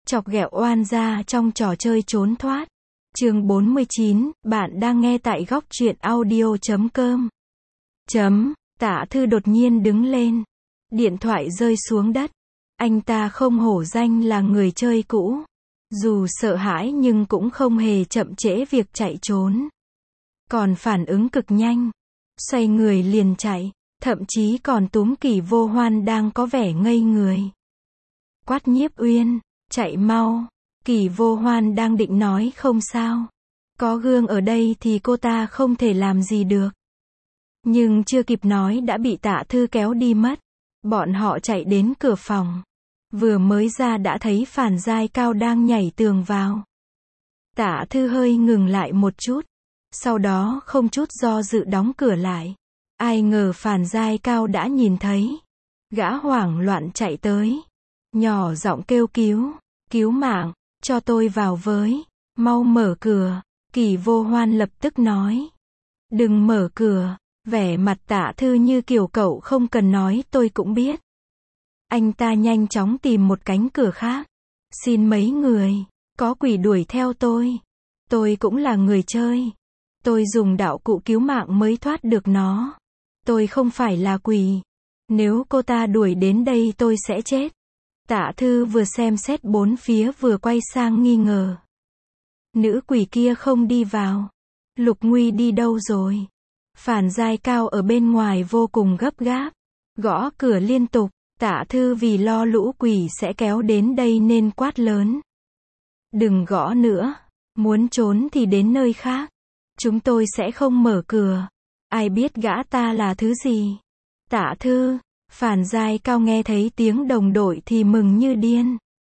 Chọc ghẹo oan gia trong trò chơi trốn thoát. Chương 49, bạn đang nghe tại góc truyện audio.com. Tạ Thư đột nhiên đứng lên. Điện thoại rơi xuống đất. Anh ta không hổ danh là người chơi cũ. Dù sợ hãi nhưng cũng không hề chậm trễ việc chạy trốn. Còn phản ứng cực nhanh. Xoay người liền chạy. Thậm chí còn túm Kỷ Vô Hoan đang có vẻ ngây người. Quát Nhiếp Uyên, chạy mau. Kỷ Vô Hoan đang định nói không sao. Có gương ở đây thì cô ta không thể làm gì được. Nhưng chưa kịp nói đã bị Tạ Thư kéo đi mất. Bọn họ chạy đến cửa phòng. Vừa mới ra đã thấy Phản Giai Cao đang nhảy tường vào. Tạ Thư hơi ngừng lại một chút. Sau đó không chút do dự đóng cửa lại. Ai ngờ Phản Giai Cao đã nhìn thấy. Gã hoảng loạn chạy tới. Nhỏ giọng kêu cứu. Cứu mạng, cho tôi vào với. Mau mở cửa. Kỷ Vô Hoan lập tức nói. Đừng mở cửa. Vẻ mặt Tạ Thư như kiểu cậu không cần nói tôi cũng biết. Anh ta nhanh chóng tìm một cánh cửa khác. Xin mấy người, có quỷ đuổi theo tôi. Tôi cũng là người chơi. Tôi dùng đạo cụ cứu mạng mới thoát được nó. Tôi không phải là quỷ. Nếu cô ta đuổi đến đây tôi sẽ chết. Tạ Thư vừa xem xét bốn phía vừa quay sang nghi ngờ. Nữ quỷ kia không đi vào. Lục Nguy đi đâu rồi? Phản Giai Cao ở bên ngoài vô cùng gấp gáp. Gõ cửa liên tục. Tạ Thư vì lo lũ quỷ sẽ kéo đến đây nên quát lớn. Đừng gõ nữa. Muốn trốn thì đến nơi khác. Chúng tôi sẽ không mở cửa. Ai biết gã ta là thứ gì? Tạ Thư. Phản Giai Cao nghe thấy tiếng đồng đội thì mừng như điên.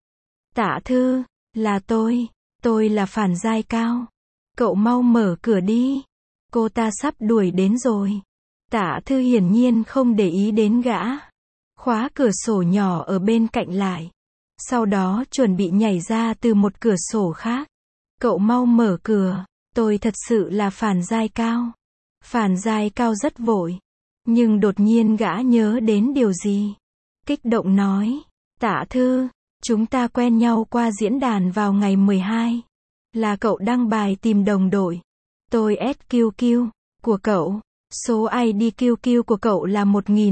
Tạ Thư. Là tôi là Phản Giai Cao. Cậu mau mở cửa đi. Cô ta sắp đuổi đến rồi. Tạ Thư hiển nhiên không để ý đến gã. Khóa cửa sổ nhỏ ở bên cạnh lại. Sau đó chuẩn bị nhảy ra từ một cửa sổ khác. Cậu mau mở cửa. Tôi thật sự là Phản Giai Cao. Phản Giai Cao rất vội. Nhưng đột nhiên gã nhớ đến điều gì. Kích động nói. Tạ Thư. Chúng ta quen nhau qua diễn đàn vào ngày 12. Là cậu đăng bài tìm đồng đội. Tôi SQQ của cậu. Số ID QQ của cậu là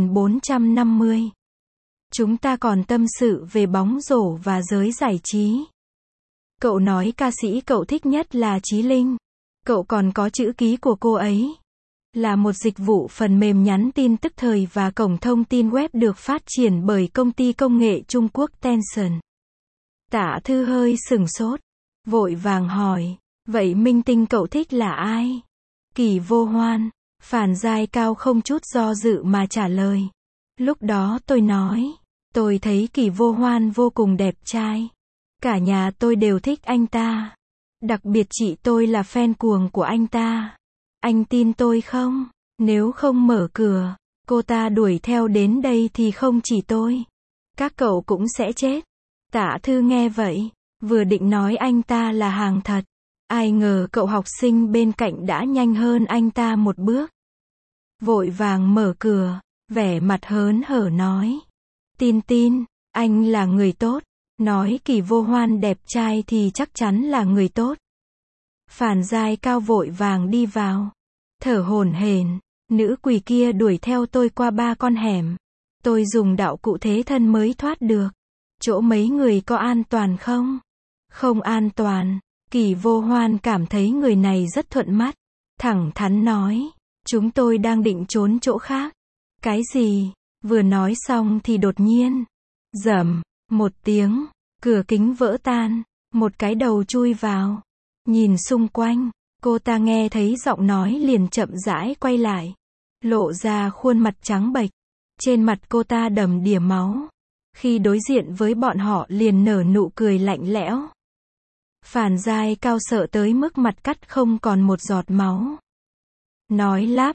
1450. Chúng ta còn tâm sự về bóng rổ và giới giải trí. Cậu nói ca sĩ cậu thích nhất là Chí Linh. Cậu còn có chữ ký của cô ấy. Là một dịch vụ phần mềm nhắn tin tức thời và cổng thông tin web được phát triển bởi công ty công nghệ Trung Quốc Tencent. Tạ Thư hơi sửng sốt. Vội vàng hỏi. Vậy minh tinh cậu thích là ai? Kỷ Vô Hoan. Phản Giai Cao không chút do dự mà trả lời. Lúc đó tôi nói. Tôi thấy Kỷ Vô Hoan vô cùng đẹp trai. Cả nhà tôi đều thích anh ta. Đặc biệt chị tôi là fan cuồng của anh ta. Anh tin tôi không? Nếu không mở cửa, cô ta đuổi theo đến đây thì không chỉ tôi. Các cậu cũng sẽ chết. Tạ Thư nghe vậy. Vừa định nói anh ta là hàng thật. Ai ngờ cậu học sinh bên cạnh đã nhanh hơn anh ta một bước. Vội vàng mở cửa. Vẻ mặt hớn hở nói. Tin, anh là người tốt. Nói Kỷ Vô Hoan đẹp trai thì chắc chắn là người tốt. Phản Giai Cao vội vàng đi vào. Thở hổn hển. Nữ quỷ kia đuổi theo tôi qua 3 con hẻm. Tôi dùng đạo cụ thế thân mới thoát được. Chỗ mấy người có an toàn không? Không an toàn. Kỷ Vô Hoan cảm thấy người này rất thuận mắt. Thẳng thắn nói. Chúng tôi đang định trốn chỗ khác. Cái gì? Vừa nói xong thì đột nhiên. Rầm. Một tiếng. Cửa kính vỡ tan. Một cái đầu chui vào. Nhìn xung quanh. Cô ta nghe thấy giọng nói liền chậm rãi quay lại. Lộ ra khuôn mặt trắng bệch. Trên mặt cô ta đầm đìa máu. Khi đối diện với bọn họ liền nở nụ cười lạnh lẽo. Phản Giai Cao sợ tới mức mặt cắt không còn một giọt máu. Nói lắp.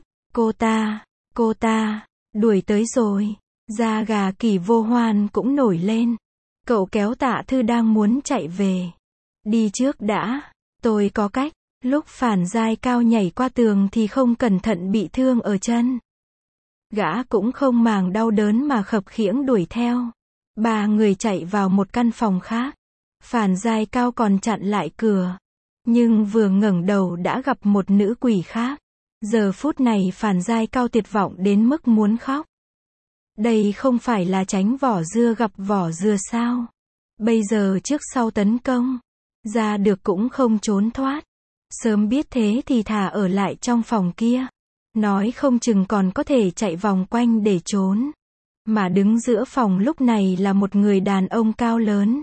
Cô ta, đuổi tới rồi. Da gà Kỷ Vô Hoan cũng nổi lên. Cậu kéo Tạ Thư đang muốn chạy về. Đi trước đã. Tôi có cách. Lúc Phản Giai Cao nhảy qua tường thì không cẩn thận bị thương ở chân. Gã cũng không màng đau đớn mà khập khiễng đuổi theo. 3 người chạy vào một căn phòng khác. Phàn Giai Cao còn chặn lại cửa. Nhưng vừa ngẩng đầu đã gặp một nữ quỷ khác. Giờ phút này Phàn Giai Cao tuyệt vọng đến mức muốn khóc. Đây không phải là tránh vỏ dưa gặp vỏ dừa sao? Bây giờ trước sau tấn công, ra được cũng không trốn thoát. Sớm biết thế thì thà ở lại trong phòng kia. Nói không chừng còn có thể chạy vòng quanh để trốn. Mà đứng giữa phòng lúc này là một người đàn ông cao lớn.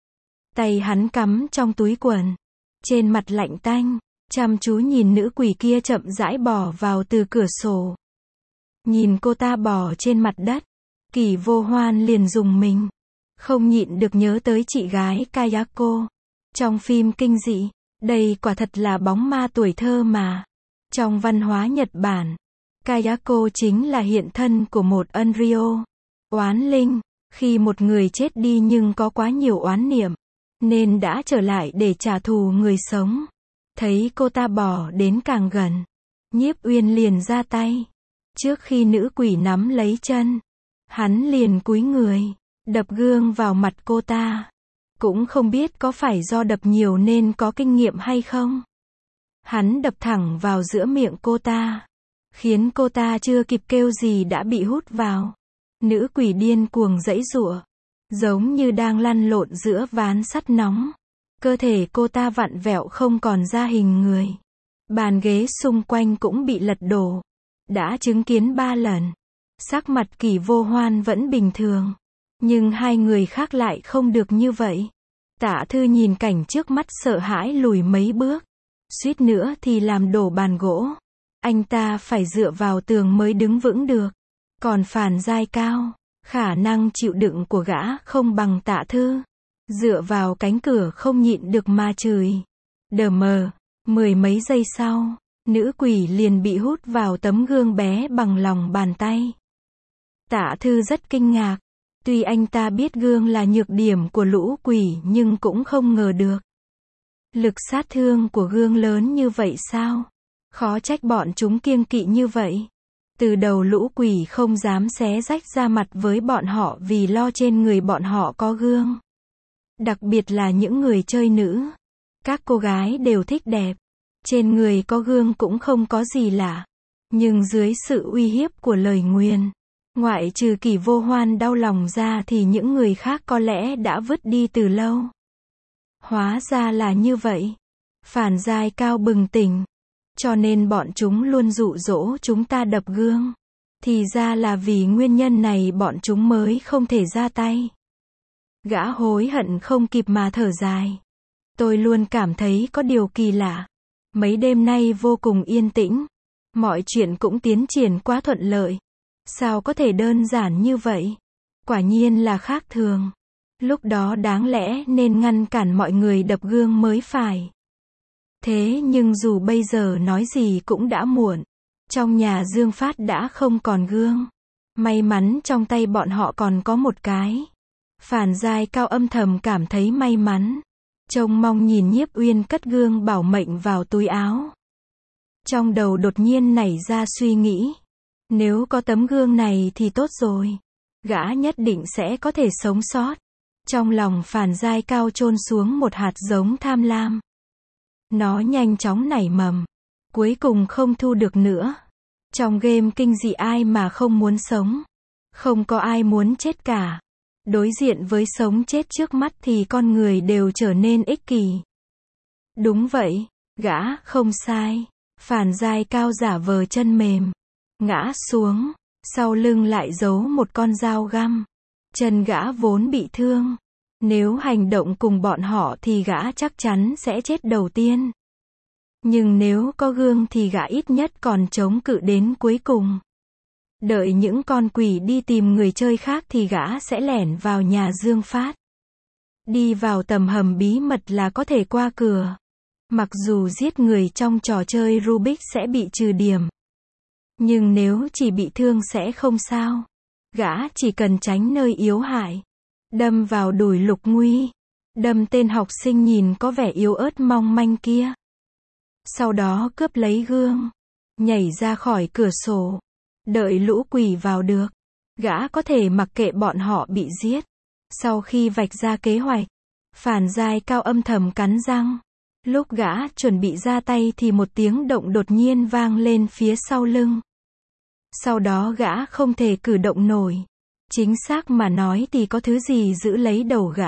Tay hắn cắm trong túi quần. Trên mặt lạnh tanh, chăm chú nhìn nữ quỷ kia chậm rãi bò vào từ cửa sổ. Nhìn cô ta bò trên mặt đất, Kỷ Vô Hoan liền rùng mình. Không nhịn được nhớ tới chị gái Kayako. Trong phim kinh dị, đây quả thật là bóng ma tuổi thơ mà. Trong văn hóa Nhật Bản, Kayako chính là hiện thân của một Onryo, oán linh. Khi một người chết đi nhưng có quá nhiều oán niệm, nên đã trở lại để trả thù người sống. Thấy cô ta bò đến càng gần, Nhiếp Uyên liền ra tay. Trước khi nữ quỷ nắm lấy chân, hắn liền cúi người, đập gương vào mặt cô ta. Cũng không biết có phải do đập nhiều nên có kinh nghiệm hay không. Hắn đập thẳng vào giữa miệng cô ta, khiến cô ta chưa kịp kêu gì đã bị hút vào. Nữ quỷ điên cuồng giãy giụa, giống như đang lăn lộn giữa ván sắt nóng. Cơ thể cô ta vặn vẹo không còn ra hình người. Bàn ghế xung quanh cũng bị lật đổ. Đã chứng kiến 3 lần. Sắc mặt Kỷ Vô Hoan vẫn bình thường. Nhưng hai người khác lại không được như vậy. Tạ Thư nhìn cảnh trước mắt sợ hãi lùi mấy bước. Suýt nữa thì làm đổ bàn gỗ. Anh ta phải dựa vào tường mới đứng vững được. Còn Phàn Giai Cao, khả năng chịu đựng của gã không bằng Tạ Thư. Dựa vào cánh cửa không nhịn được mà chửi. Đờ mờ, 10 mấy giây sau, nữ quỷ liền bị hút vào tấm gương bé bằng lòng bàn tay. Tạ Thư rất kinh ngạc. Tuy anh ta biết gương là nhược điểm của lũ quỷ nhưng cũng không ngờ được. Lực sát thương của gương lớn như vậy sao? Khó trách bọn chúng kiêng kỵ như vậy. Từ đầu lũ quỷ không dám xé rách ra mặt với bọn họ vì lo trên người bọn họ có gương. Đặc biệt là những người chơi nữ. Các cô gái đều thích đẹp. Trên người có gương cũng không có gì lạ. Nhưng dưới sự uy hiếp của lời nguyền, ngoại trừ Kỷ Vô Hoan đau lòng ra thì những người khác có lẽ đã vứt đi từ lâu. Hóa ra là như vậy. Phàn Giai Cao bừng tỉnh. Cho nên bọn chúng luôn dụ dỗ chúng ta đập gương. Thì ra là vì nguyên nhân này bọn chúng mới không thể ra tay. Gã hối hận không kịp mà thở dài. Tôi luôn cảm thấy có điều kỳ lạ. Mấy đêm nay vô cùng yên tĩnh. Mọi chuyện cũng tiến triển quá thuận lợi. Sao có thể đơn giản như vậy? Quả nhiên là khác thường. Lúc đó đáng lẽ nên ngăn cản mọi người đập gương mới phải. Thế nhưng dù bây giờ nói gì cũng đã muộn. Trong nhà Dương Phát đã không còn gương. May mắn trong tay bọn họ còn có một cái. Phàn Giai Cao âm thầm cảm thấy may mắn. Trông mong nhìn Nhiếp Uyên cất gương bảo mệnh vào túi áo. Trong đầu đột nhiên nảy ra suy nghĩ. Nếu có tấm gương này thì tốt rồi. Gã nhất định sẽ có thể sống sót. Trong lòng Phàn Giai Cao chôn xuống một hạt giống tham lam. Nó nhanh chóng nảy mầm. Cuối cùng không thu được nữa. Trong game kinh dị ai mà không muốn sống. Không có ai muốn chết cả. Đối diện với sống chết trước mắt thì con người đều trở nên ích kỷ. Đúng vậy, gã không sai. Phàn Giai Cao giả vờ chân mềm. Ngã xuống, sau lưng lại giấu một con dao găm. Chân gã vốn bị thương. Nếu hành động cùng bọn họ thì gã chắc chắn sẽ chết đầu tiên. Nhưng nếu có gương thì gã ít nhất còn chống cự đến cuối cùng. Đợi những con quỷ đi tìm người chơi khác thì gã sẽ lẻn vào nhà Dương Phát. Đi vào tầm hầm bí mật là có thể qua cửa. Mặc dù giết người trong trò chơi Rubik sẽ bị trừ điểm. Nhưng nếu chỉ bị thương sẽ không sao. Gã chỉ cần tránh nơi yếu hại. Đâm vào đùi Lục Nguy. Đâm tên học sinh nhìn có vẻ yếu ớt mong manh kia. Sau đó cướp lấy gương. Nhảy ra khỏi cửa sổ. Đợi lũ quỷ vào được. Gã có thể mặc kệ bọn họ bị giết. Sau khi vạch ra kế hoạch, Phàn Giai Cao âm thầm cắn răng. Lúc gã chuẩn bị ra tay thì một tiếng động đột nhiên vang lên phía sau lưng. Sau đó gã không thể cử động nổi. Chính xác mà nói thì có thứ gì giữ lấy đầu gã.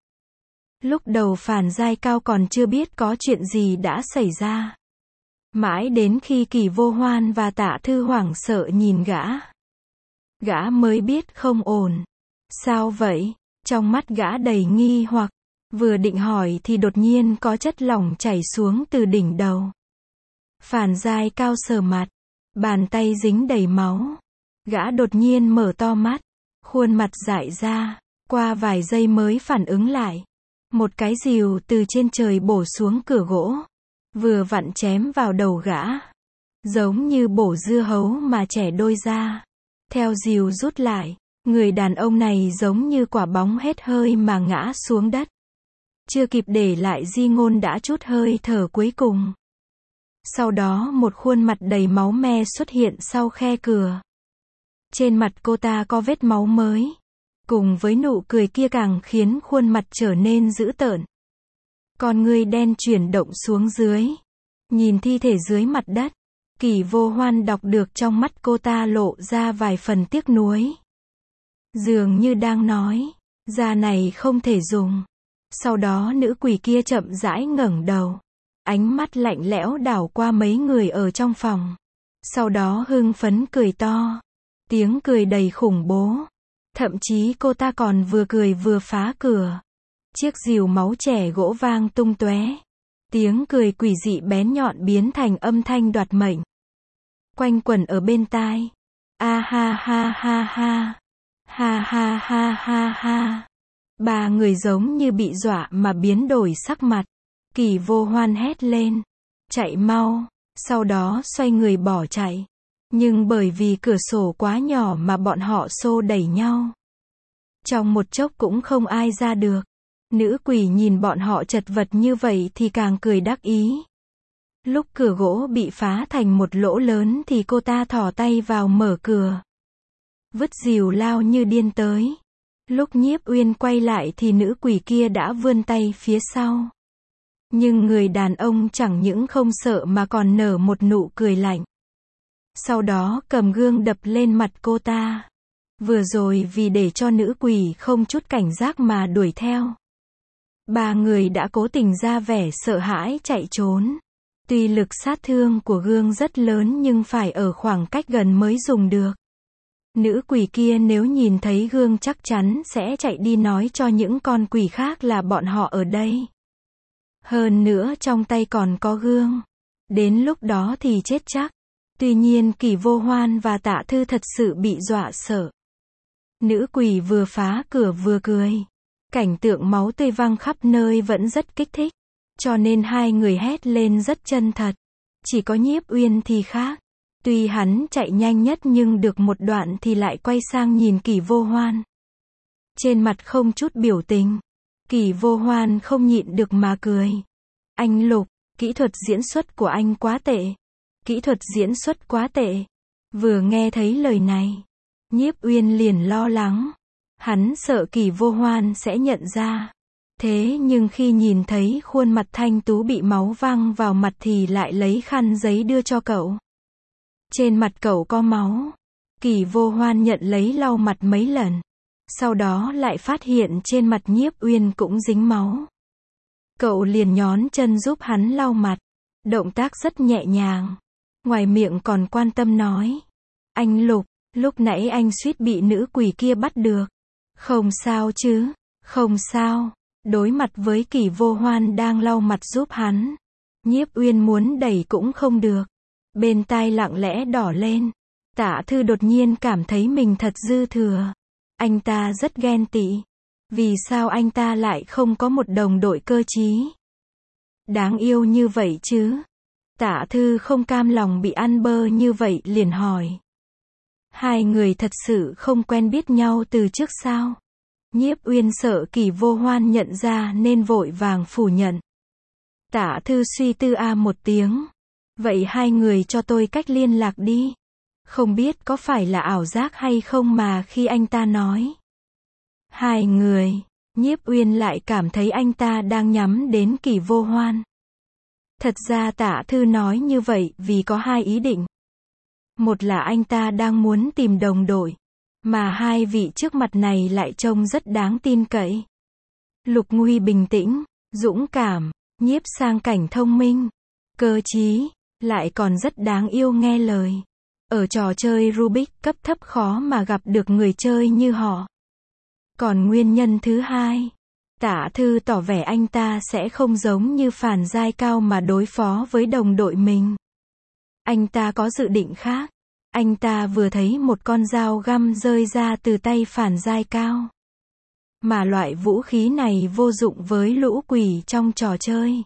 Lúc đầu Phàn Giai Cao còn chưa biết có chuyện gì đã xảy ra. Mãi đến khi Kỷ Vô Hoan và Tạ Thư hoảng sợ nhìn gã. Gã mới biết không ổn. Sao vậy? Trong mắt gã đầy nghi hoặc. Vừa định hỏi thì đột nhiên có chất lỏng chảy xuống từ đỉnh đầu. Phàn Giai Cao sờ mặt. Bàn tay dính đầy máu. Gã đột nhiên mở to mắt. Khuôn mặt dại ra. Qua vài giây mới phản ứng lại. Một cái rìu từ trên trời bổ xuống cửa gỗ. Vừa vặn chém vào đầu gã. Giống như bổ dưa hấu mà chẻ đôi ra. Theo rìu rút lại. Người đàn ông này giống như quả bóng hết hơi mà ngã xuống đất. Chưa kịp để lại di ngôn đã trút hơi thở cuối cùng. Sau đó một khuôn mặt đầy máu me xuất hiện sau khe cửa. Trên mặt cô ta có vết máu mới. Cùng với nụ cười kia càng khiến khuôn mặt trở nên dữ tợn. Con ngươi đen chuyển động xuống dưới. Nhìn thi thể dưới mặt đất. Kỷ Vô Hoan đọc được trong mắt cô ta lộ ra vài phần tiếc nuối. Dường như đang nói, da này không thể dùng. Sau đó nữ quỷ kia chậm rãi ngẩng đầu. Ánh mắt lạnh lẽo đảo qua mấy người ở trong phòng. Sau đó hưng phấn cười to. Tiếng cười đầy khủng bố. Thậm chí cô ta còn vừa cười vừa phá cửa. Chiếc rìu máu chẻ gỗ vang tung tóe. Tiếng cười quỷ dị bén nhọn biến thành âm thanh đoạt mệnh. Quanh quẩn ở bên tai. A ha ha ha ha. Ha ha ha ha ha. Ba người giống như bị dọa mà biến đổi sắc mặt. Kỷ Vô Hoan hét lên. Chạy mau. Sau đó xoay người bỏ chạy. Nhưng bởi vì cửa sổ quá nhỏ mà bọn họ xô đẩy nhau. Trong một chốc cũng không ai ra được. Nữ quỷ nhìn bọn họ chật vật như vậy thì càng cười đắc ý. Lúc cửa gỗ bị phá thành một lỗ lớn thì cô ta thò tay vào mở cửa. Vứt rìu lao như điên tới. Lúc Nhiếp Uyên quay lại thì nữ quỷ kia đã vươn tay phía sau. Nhưng người đàn ông chẳng những không sợ mà còn nở một nụ cười lạnh. Sau đó cầm gương đập lên mặt cô ta. Vừa rồi vì để cho nữ quỷ không chút cảnh giác mà đuổi theo. Ba người đã cố tình ra vẻ sợ hãi chạy trốn. Tuy lực sát thương của gương rất lớn nhưng phải ở khoảng cách gần mới dùng được. Nữ quỷ kia nếu nhìn thấy gương chắc chắn sẽ chạy đi nói cho những con quỷ khác là bọn họ ở đây. Hơn nữa trong tay còn có gương. Đến lúc đó thì chết chắc. Tuy nhiên Kỷ Vô Hoan và Tạ Thư thật sự bị dọa sợ. Nữ quỷ vừa phá cửa vừa cười. Cảnh tượng máu tươi văng khắp nơi vẫn rất kích thích. Cho nên hai người hét lên rất chân thật. Chỉ có Nhiếp Uyên thì khác. Tuy hắn chạy nhanh nhất nhưng được một đoạn thì lại quay sang nhìn Kỷ Vô Hoan. Trên mặt không chút biểu tình. Kỷ Vô Hoan không nhịn được mà cười. Anh Lục, kỹ thuật diễn xuất của anh quá tệ. Kỹ thuật diễn xuất quá tệ. Vừa nghe thấy lời này, Nhiếp Uyên liền lo lắng. Hắn sợ Kỷ Vô Hoan sẽ nhận ra. Thế nhưng khi nhìn thấy khuôn mặt thanh tú bị máu văng vào mặt thì lại lấy khăn giấy đưa cho cậu. Trên mặt cậu có máu. Kỷ Vô Hoan nhận lấy lau mặt mấy lần. Sau đó lại phát hiện trên mặt Nhiếp Uyên cũng dính máu. Cậu liền nhón chân giúp hắn lau mặt. Động tác rất nhẹ nhàng. Ngoài miệng còn quan tâm nói. Anh Lục, lúc nãy anh suýt bị nữ quỷ kia bắt được. Không sao chứ? Không sao. Đối mặt với Kỷ Vô Hoan đang lau mặt giúp hắn. Nhiếp Uyên muốn đẩy cũng không được. Bên tai lặng lẽ đỏ lên. Tạ Thư đột nhiên cảm thấy mình thật dư thừa. Anh ta rất ghen tị. Vì sao anh ta lại không có một đồng đội cơ trí? Đáng yêu như vậy chứ? Tạ Thư không cam lòng bị ăn bơ như vậy liền hỏi. Hai người thật sự không quen biết nhau từ trước sao? Nhiếp Uyên sợ Kỷ Vô Hoan nhận ra nên vội vàng phủ nhận. Tạ Thư suy tư một tiếng. Vậy hai người cho tôi cách liên lạc đi. Không biết có phải là ảo giác hay không mà khi anh ta nói. Hai người. Nhiếp Uyên lại cảm thấy anh ta đang nhắm đến Kỷ Vô Hoan. Thật ra Tạ Thư nói như vậy vì có hai ý định. Một là anh ta đang muốn tìm đồng đội, mà hai vị trước mặt này lại trông rất đáng tin cậy. Lục Nguy bình tĩnh, dũng cảm, Nhiếp Sang Cảnh thông minh, cơ trí, lại còn rất đáng yêu nghe lời. Ở trò chơi Rubik cấp thấp khó mà gặp được người chơi như họ. Còn nguyên nhân thứ hai, Tạ Thư tỏ vẻ anh ta sẽ không giống như Phản Giai Cao mà đối phó với đồng đội mình. Anh ta có dự định khác. Anh ta vừa thấy một con dao găm rơi ra từ tay Phản Giai Cao. Mà loại vũ khí này vô dụng với lũ quỷ trong trò chơi.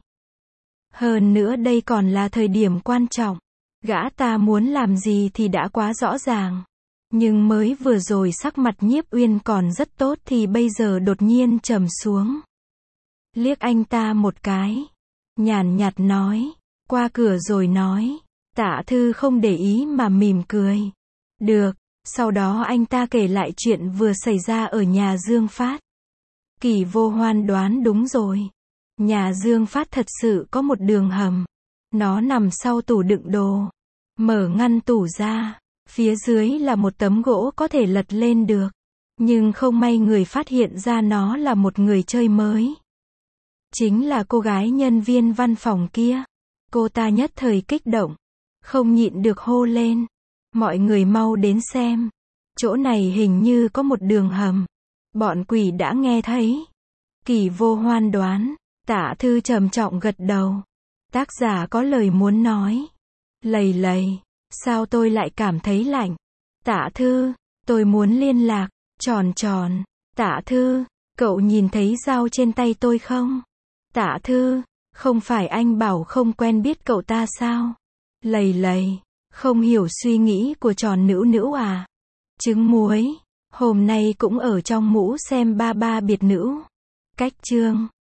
Hơn nữa đây còn là thời điểm quan trọng. Gã ta muốn làm gì thì đã quá rõ ràng. Nhưng mới vừa rồi sắc mặt Nhiếp Uyên còn rất tốt thì bây giờ đột nhiên trầm xuống. Liếc anh ta một cái. Nhàn nhạt nói. Qua cửa rồi nói. Tạ Thư không để ý mà mỉm cười. Được. Sau đó anh ta kể lại chuyện vừa xảy ra ở nhà Dương Phát. Kỷ Vô Hoan đoán đúng rồi. Nhà Dương Phát thật sự có một đường hầm. Nó nằm sau tủ đựng đồ. Mở ngăn tủ ra. Phía dưới là một tấm gỗ có thể lật lên được. Nhưng không may người phát hiện ra nó là một người chơi mới. Chính là cô gái nhân viên văn phòng kia. Cô ta nhất thời kích động. Không nhịn được hô lên. Mọi người mau đến xem. Chỗ này hình như có một đường hầm. Bọn quỷ đã nghe thấy. Kỷ Vô Hoan đoán. Tạ Thư trầm trọng gật đầu. Tác giả có lời muốn nói. Lầy lầy. Sao tôi lại cảm thấy lạnh? Tạ Thư. Tôi muốn liên lạc. Tròn tròn. Tạ Thư. Cậu nhìn thấy dao trên tay tôi không? Tạ Thư. Không phải anh bảo không quen biết cậu ta sao? Lầy lầy. Không hiểu suy nghĩ của Tròn Nữu Nữu à? Trứng muối. Hôm nay cũng ở trong mũ xem ba ba biệt nữ. Cách chương.